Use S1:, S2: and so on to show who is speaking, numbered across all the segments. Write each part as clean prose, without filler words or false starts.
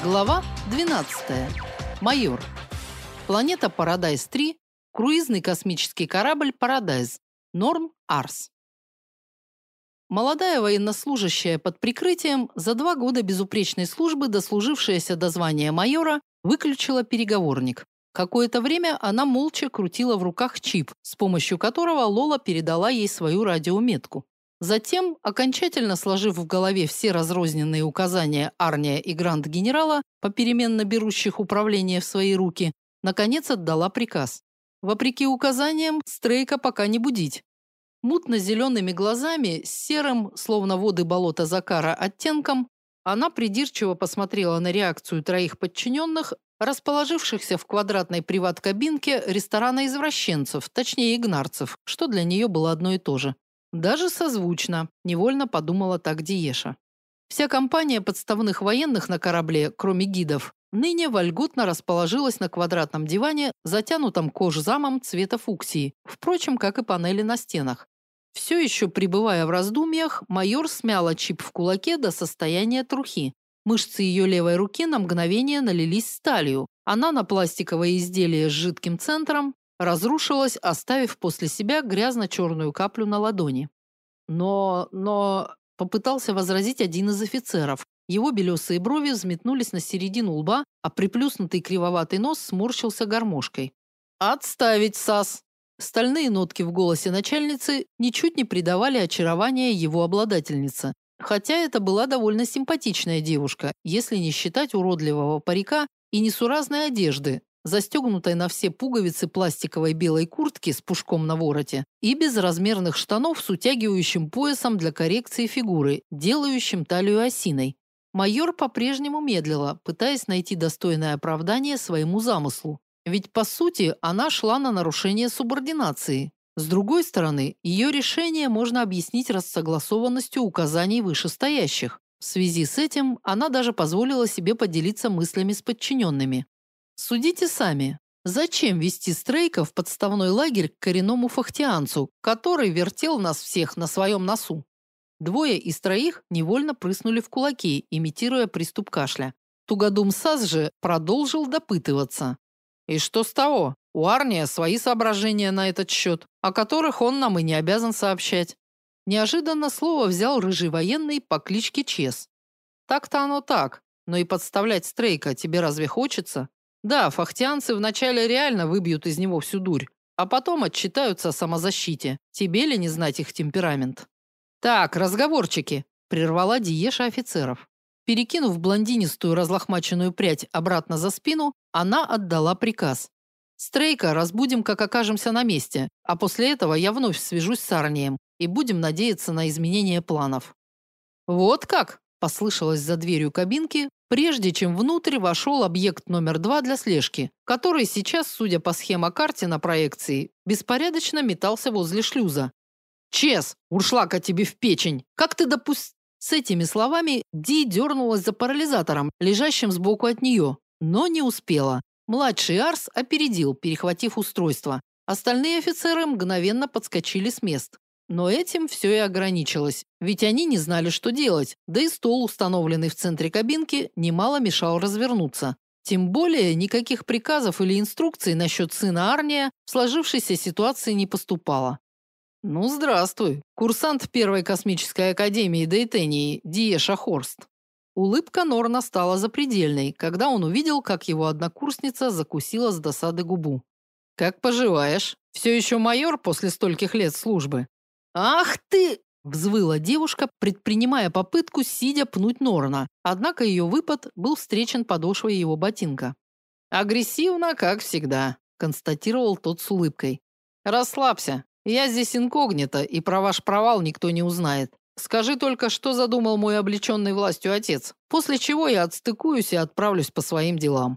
S1: Глава 12. Майор. Планета Парадайз-3. Круизный космический корабль Парадайз. Норм Арс. Молодая военнослужащая под прикрытием, за 2 года безупречной службы, дослужившаяся до звания майора, выключила переговорник. Какое-то время она молча крутила в руках чип, с помощью которого Лола передала ей свою радиометку. Затем, окончательно сложив в голове все разрозненные указания Арния и Гранд-генерала, попеременно берущих управление в свои руки, наконец отдала приказ. Вопреки указаниям, Стрейка пока не будить. Мутно-зелеными глазами, с серым, словно воды болота Закара, оттенком, она придирчиво посмотрела на реакцию 3 подчиненных, расположившихся в квадратной приват-кабинке ресторана извращенцев, точнее игнарцев, что для нее было одно и то же. Даже созвучно, невольно подумала так Диеша. Вся компания подставных военных на корабле, кроме гидов, ныне вольготно расположилась на квадратном диване, затянутом кожзамом цвета фуксии, впрочем, как и панели на стенах. Все еще пребывая в раздумьях, майор смяла чип в кулаке до состояния трухи. Мышцы ее левой руки на мгновение налились сталью. Она на пластиковое изделие с жидким центром разрушилась, оставив после себя грязно-черную каплю на ладони. Но попытался возразить один из офицеров. Его белесые брови взметнулись на середину лба, а приплюснутый кривоватый нос сморщился гармошкой. «Отставить, САС!» Стальные нотки в голосе начальницы ничуть не придавали очарования его обладательнице. Хотя это была довольно симпатичная девушка, если не считать уродливого парика и несуразной одежды, застегнутой на все пуговицы пластиковой белой куртки с пушком на вороте и безразмерных штанов с утягивающим поясом для коррекции фигуры, делающим талию осиной. Майор по-прежнему медлила, пытаясь найти достойное оправдание своему замыслу. Ведь, по сути, она шла на нарушение субординации. С другой стороны, ее решение можно объяснить рассогласованностью указаний вышестоящих. В связи с этим она даже позволила себе поделиться мыслями с подчиненными. Судите сами. Зачем вести Стрейка в подставной лагерь к коренному фахтианцу, который вертел нас всех на своем носу? 2 из 3 невольно прыснули в кулаки, имитируя приступ кашля. Тугодум САС же продолжил допытываться. И что с того? У Арния свои соображения на этот счет, о которых он нам и не обязан сообщать. Неожиданно слово взял рыжий военный по кличке Чес. Так-то оно так, но и подставлять Стрейка тебе разве хочется? Да, фахтианцы вначале реально выбьют из него всю дурь, а потом отчитаются о самозащите. Тебе ли не знать их темперамент? Так, разговорчики, прервала Диеша офицеров. Перекинув блондинистую разлохмаченную прядь обратно за спину, она отдала приказ. Стрейка разбудим, как окажемся на месте, а после этого я вновь свяжусь с Арнием и будем надеяться на изменение планов. Вот как, послышалось за дверью кабинки, прежде чем внутрь вошел объект номер 2 для слежки, который сейчас, судя по схемокарте на проекции, беспорядочно метался возле шлюза. «Чес, уршлака тебе в печень! Как ты С этими словами Ди дернулась за парализатором, лежащим сбоку от нее, но не успела. Младший Арс опередил, перехватив устройство. Остальные офицеры мгновенно подскочили с мест. Но этим все и ограничилось, ведь они не знали, что делать, да и стол, установленный в центре кабинки, немало мешал развернуться. Тем более никаких приказов или инструкций насчет сына Арния в сложившейся ситуации не поступало. «Ну, здравствуй, курсант Первой космической академии Дейтении Диеша Хорст». Улыбка Норна стала запредельной, когда он увидел, как его однокурсница закусила с досады губу. «Как поживаешь? Все еще майор после стольких лет службы?» «Ах ты!» – взвыла девушка, предпринимая попытку сидя пнуть Норна, однако ее выпад был встречен подошвой его ботинка. «Агрессивно, как всегда», – констатировал тот с улыбкой. «Расслабься. Я здесь инкогнито, и про ваш провал никто не узнает. Скажи только, что задумал мой облеченный властью отец, после чего я отстыкуюсь и отправлюсь по своим делам».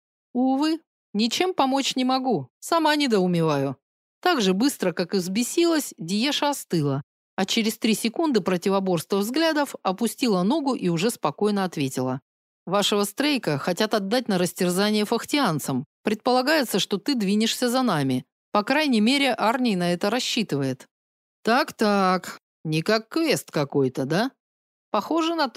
S1: Увы, ничем помочь не могу, сама недоумеваю. Так же быстро, как и взбесилась, Диеша остыла, а через 3 секунды противоборства взглядов опустила ногу и уже спокойно ответила. «Вашего Стрейка хотят отдать на растерзание фахтианцам. Предполагается, что ты двинешься за нами. По крайней мере, Арний на это рассчитывает». «Так-так, не как квест какой-то, да?» «Похоже на то.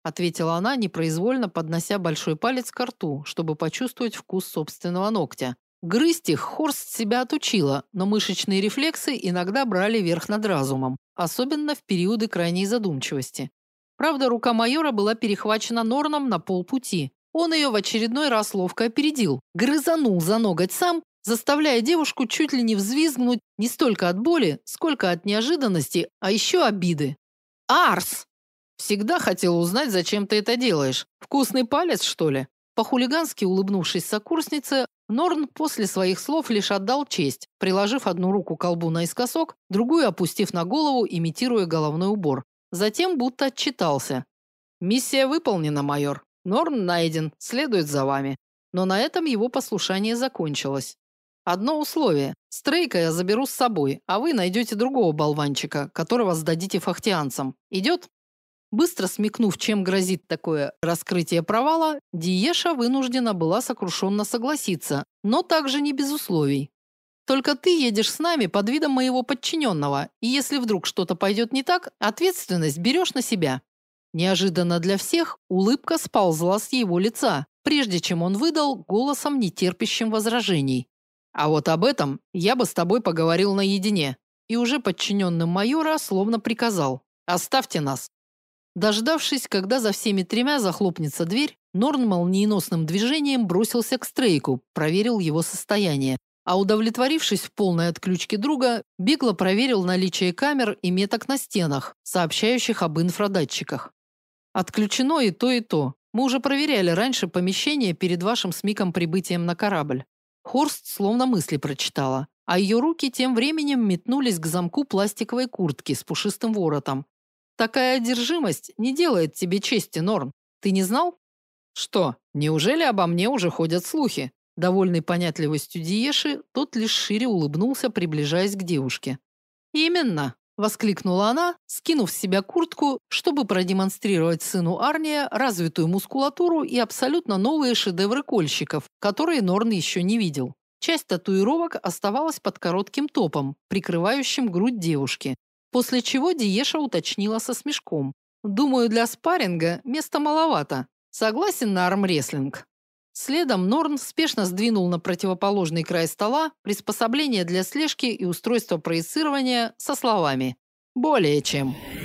S1: ответила она, непроизвольно поднося большой палец к рту, чтобы почувствовать вкус собственного ногтя. Грызть их Хорст себя отучила, но мышечные рефлексы иногда брали верх над разумом, особенно в периоды крайней задумчивости. Правда, рука майора была перехвачена Норном на полпути. Он ее в очередной раз ловко опередил, грызанул за ноготь сам, заставляя девушку чуть ли не взвизгнуть не столько от боли, сколько от неожиданности, а еще обиды. «Арс! Всегда хотел узнать, зачем ты это делаешь. Вкусный палец, что ли?» По-хулигански улыбнувшись сокурснице, Норн после своих слов лишь отдал честь, приложив одну руку к колбу наискосок, другую опустив на голову, имитируя головной убор. Затем будто отчитался. «Миссия выполнена, майор. Норн найден, следует за вами». Но на этом его послушание закончилось. «Одно условие. Стрейка я заберу с собой, а вы найдете другого болванчика, которого сдадите фахтианцам. Идет?» Быстро смекнув, чем грозит такое раскрытие провала, Диеша вынуждена была сокрушенно согласиться, но также не без условий. «Только ты едешь с нами под видом моего подчиненного, и если вдруг что-то пойдет не так, ответственность берешь на себя». Неожиданно для всех улыбка сползла с его лица, прежде чем он выдал голосом, нетерпящим возражений. «А вот об этом я бы с тобой поговорил наедине». И уже подчиненным майора словно приказал: «Оставьте нас». Дождавшись, когда за всеми тремя захлопнется дверь, Норн молниеносным движением бросился к Стрейку, проверил его состояние, а удовлетворившись в полной отключке друга, бегло проверил наличие камер и меток на стенах, сообщающих об инфрадатчиках. Отключено и то, и то. Мы уже проверяли раньше помещение перед вашим с Миком прибытием на корабль. Хорст словно мысли прочитала, а ее руки тем временем метнулись к замку пластиковой куртки с пушистым воротом. Такая одержимость не делает тебе чести, Норн. Ты не знал? Что, неужели обо мне уже ходят слухи? Довольный понятливостью Диеши, тот лишь шире улыбнулся, приближаясь к девушке. Именно, воскликнула она, скинув с себя куртку, чтобы продемонстрировать сыну Арния развитую мускулатуру и абсолютно новые шедевры кольщиков, которые Норн еще не видел. Часть татуировок оставалась под коротким топом, прикрывающим грудь девушки. После чего Диеша уточнила со смешком: «Думаю, для спарринга места маловато. Согласен на армрестлинг?» Следом Норн спешно сдвинул на противоположный край стола приспособление для слежки и устройство проецирования со словами: «Более чем».